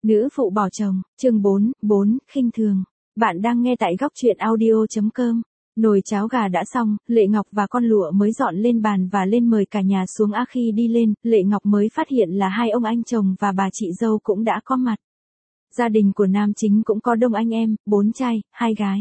Nữ phụ bỏ chồng, chương 4, khinh thường. Bạn đang nghe tại góc truyện audio.com. Nồi cháo gà đã xong, Lệ Ngọc và con lụa mới dọn lên bàn và lên mời cả nhà xuống. Khi đi lên, Lệ Ngọc mới phát hiện là hai ông anh chồng và bà chị dâu cũng đã có mặt. Gia đình của nam chính cũng có đông anh em, 4 trai, 2 gái.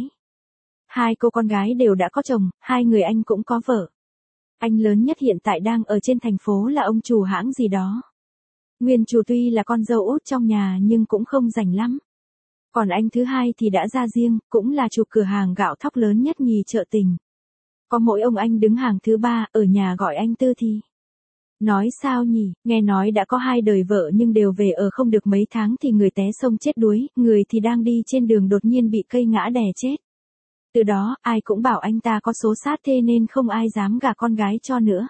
Hai cô con gái đều đã có chồng, hai người anh cũng có vợ. Anh lớn nhất hiện tại đang ở trên thành phố là ông chủ hãng gì đó. Nguyên chủ tuy là con dâu út trong nhà nhưng cũng không rảnh lắm. Còn anh thứ hai thì đã ra riêng, cũng là chủ cửa hàng gạo thóc lớn nhất nhì chợ Tình. Có mỗi ông anh đứng hàng thứ ba, ở nhà gọi anh Tư Thi. Nói sao nhỉ, nghe nói đã có 2 đời vợ nhưng đều về ở không được mấy tháng thì người té sông chết đuối, người thì đang đi trên đường đột nhiên bị cây ngã đè chết. Từ đó, ai cũng bảo anh ta có số sát thê nên không ai dám gả con gái cho nữa.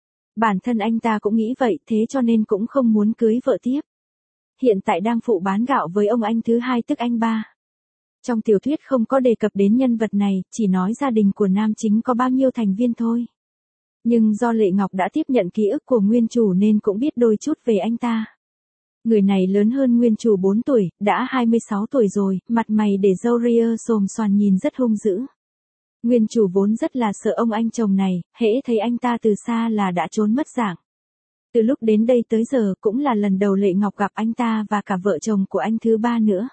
Bản thân anh ta cũng nghĩ vậy, thế cho nên cũng không muốn cưới vợ tiếp. Hiện tại đang phụ bán gạo với ông anh thứ hai tức anh ba. Trong tiểu thuyết không có đề cập đến nhân vật này, chỉ nói gia đình của nam chính có bao nhiêu thành viên thôi. Nhưng do Lệ Ngọc đã tiếp nhận ký ức của nguyên chủ nên cũng biết đôi chút về anh ta. Người này lớn hơn nguyên chủ 4 tuổi, đã 26 tuổi rồi, mặt mày để râu ria xồm xoàn nhìn rất hung dữ. Nguyên chủ vốn rất là sợ ông anh chồng này, hễ thấy anh ta từ xa là đã trốn mất dạng. Từ lúc đến đây tới giờ cũng là lần đầu Lệ Ngọc gặp anh ta và cả vợ chồng của anh thứ ba nữa.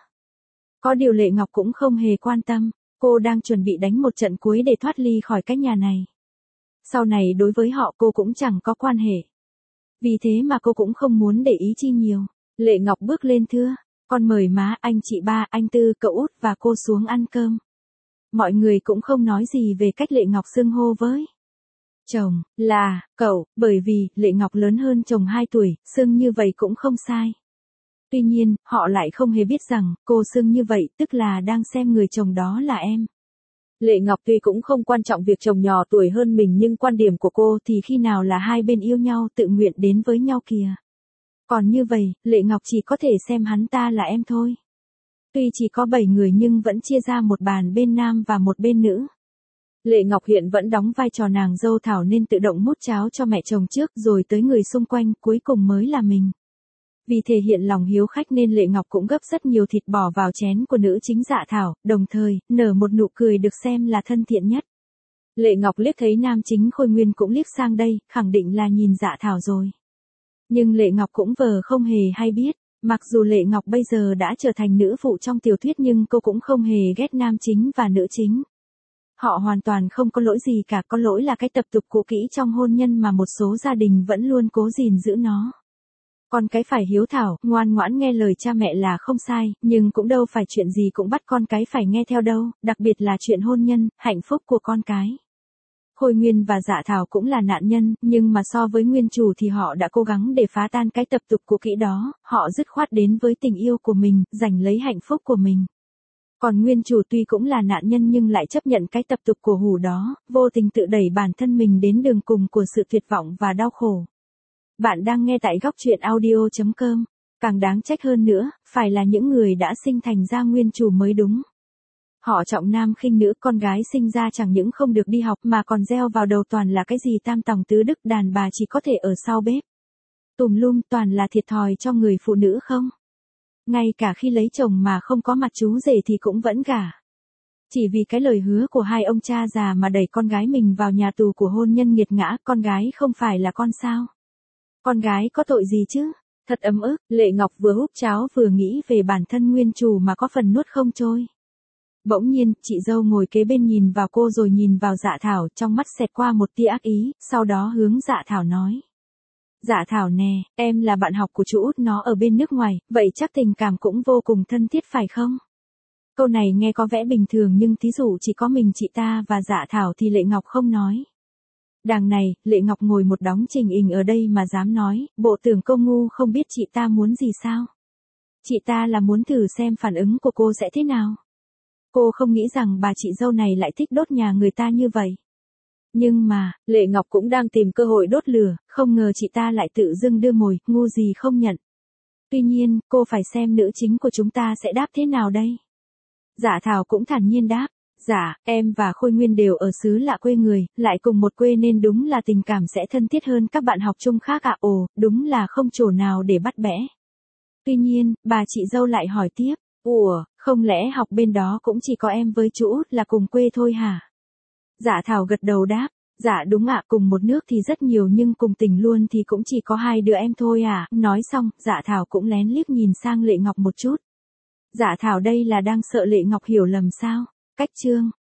Có điều Lệ Ngọc cũng không hề quan tâm, cô đang chuẩn bị đánh một trận cuối để thoát ly khỏi cái nhà này. Sau này đối với họ cô cũng chẳng có quan hệ. Vì thế mà cô cũng không muốn để ý chi nhiều. Lệ Ngọc bước lên thưa, con mời má, anh chị ba, anh Tư, cậu út và cô xuống ăn cơm. Mọi người cũng không nói gì về cách Lệ Ngọc xưng hô với chồng là cậu, bởi vì Lệ Ngọc lớn hơn chồng 2 tuổi, xưng như vậy cũng không sai. Tuy nhiên, họ lại không hề biết rằng, cô xưng như vậy tức là đang xem người chồng đó là em. Lệ Ngọc tuy cũng không quan trọng việc chồng nhỏ tuổi hơn mình nhưng quan điểm của cô thì khi nào là hai bên yêu nhau tự nguyện đến với nhau kìa. Còn như vậy, Lệ Ngọc chỉ có thể xem hắn ta là em thôi. Tuy chỉ có 7 người nhưng vẫn chia ra một bàn bên nam và một bên nữ. Lệ Ngọc hiện vẫn đóng vai trò nàng dâu thảo nên tự động múc cháo cho mẹ chồng trước rồi tới người xung quanh, cuối cùng mới là mình. Vì thể hiện lòng hiếu khách nên Lệ Ngọc cũng gấp rất nhiều thịt bỏ vào chén của nữ chính Dạ Thảo, đồng thời, nở một nụ cười được xem là thân thiện nhất. Lệ Ngọc liếc thấy nam chính Khôi Nguyên cũng liếc sang đây, khẳng định là nhìn Dạ Thảo rồi. Nhưng Lệ Ngọc cũng vờ không hề hay biết, mặc dù Lệ Ngọc bây giờ đã trở thành nữ phụ trong tiểu thuyết nhưng cô cũng không hề ghét nam chính và nữ chính. Họ hoàn toàn không có lỗi gì cả, có lỗi là cái tập tục cũ kỹ trong hôn nhân mà một số gia đình vẫn luôn cố gìn giữ nó. Con cái phải hiếu thảo, ngoan ngoãn nghe lời cha mẹ là không sai, nhưng cũng đâu phải chuyện gì cũng bắt con cái phải nghe theo đâu, đặc biệt là chuyện hôn nhân, hạnh phúc của con cái. Khôi Nguyên và Dạ Thảo cũng là nạn nhân, nhưng mà so với nguyên chủ thì họ đã cố gắng để phá tan cái tập tục cũ kỹ đó, họ dứt khoát đến với tình yêu của mình, giành lấy hạnh phúc của mình. Còn nguyên chủ tuy cũng là nạn nhân nhưng lại chấp nhận cái tập tục cổ hủ đó, vô tình tự đẩy bản thân mình đến đường cùng của sự tuyệt vọng và đau khổ. Bạn đang nghe tại góc truyện audio.com. Càng đáng trách hơn nữa, phải là những người đã sinh thành ra nguyên chủ mới đúng. Họ trọng nam khinh nữ, con gái sinh ra chẳng những không được đi học mà còn gieo vào đầu toàn là cái gì tam tòng tứ đức, đàn bà chỉ có thể ở sau bếp. Tùm lum, toàn là thiệt thòi cho người phụ nữ không? Ngay cả khi lấy chồng mà không có mặt chú rể thì cũng vẫn gả. Chỉ vì cái lời hứa của hai ông cha già mà đẩy con gái mình vào nhà tù của hôn nhân nghiệt ngã, con gái không phải là con sao? Con gái có tội gì chứ? Thật ấm ức, Lệ Ngọc vừa húp cháo vừa nghĩ về bản thân nguyên chủ mà có phần nuốt không trôi. Bỗng nhiên, chị dâu ngồi kế bên nhìn vào cô rồi nhìn vào Dạ Thảo, trong mắt xẹt qua một tia ác ý, sau đó hướng Dạ Thảo nói. Dạ Thảo nè, em là bạn học của chú út nó ở bên nước ngoài, vậy chắc tình cảm cũng vô cùng thân thiết phải không? Câu này nghe có vẻ bình thường nhưng thí dụ chỉ có mình chị ta và Dạ Thảo thì Lệ Ngọc không nói. Đằng này, Lệ Ngọc ngồi một đống trình hình ở đây mà dám nói, bộ tưởng cô ngu không biết chị ta muốn gì sao? Chị ta là muốn thử xem phản ứng của cô sẽ thế nào? Cô không nghĩ rằng bà chị dâu này lại thích đốt nhà người ta như vậy. Nhưng mà, Lệ Ngọc cũng đang tìm cơ hội đốt lửa, không ngờ chị ta lại tự dưng đưa mồi, ngu gì không nhận. Tuy nhiên, cô phải xem nữ chính của chúng ta sẽ đáp thế nào đây? Dạ Thảo cũng thản nhiên đáp. Dạ, em và Khôi Nguyên đều ở xứ lạ quê người, lại cùng một quê nên đúng là tình cảm sẽ thân thiết hơn các bạn học chung khác ạ. Ồ, đúng là không chỗ nào để bắt bẻ. Tuy nhiên, bà chị dâu lại hỏi tiếp, ủa, không lẽ học bên đó cũng chỉ có em với chú Út là cùng quê thôi hả? Dạ Thảo gật đầu đáp, dạ đúng ạ, cùng một nước thì rất nhiều nhưng cùng tỉnh luôn thì cũng chỉ có hai đứa em thôi à. Nói xong, dạ Thảo cũng lén liếc nhìn sang Lệ Ngọc một chút. Dạ Thảo đây là đang sợ Lệ Ngọc hiểu lầm sao? Cách chương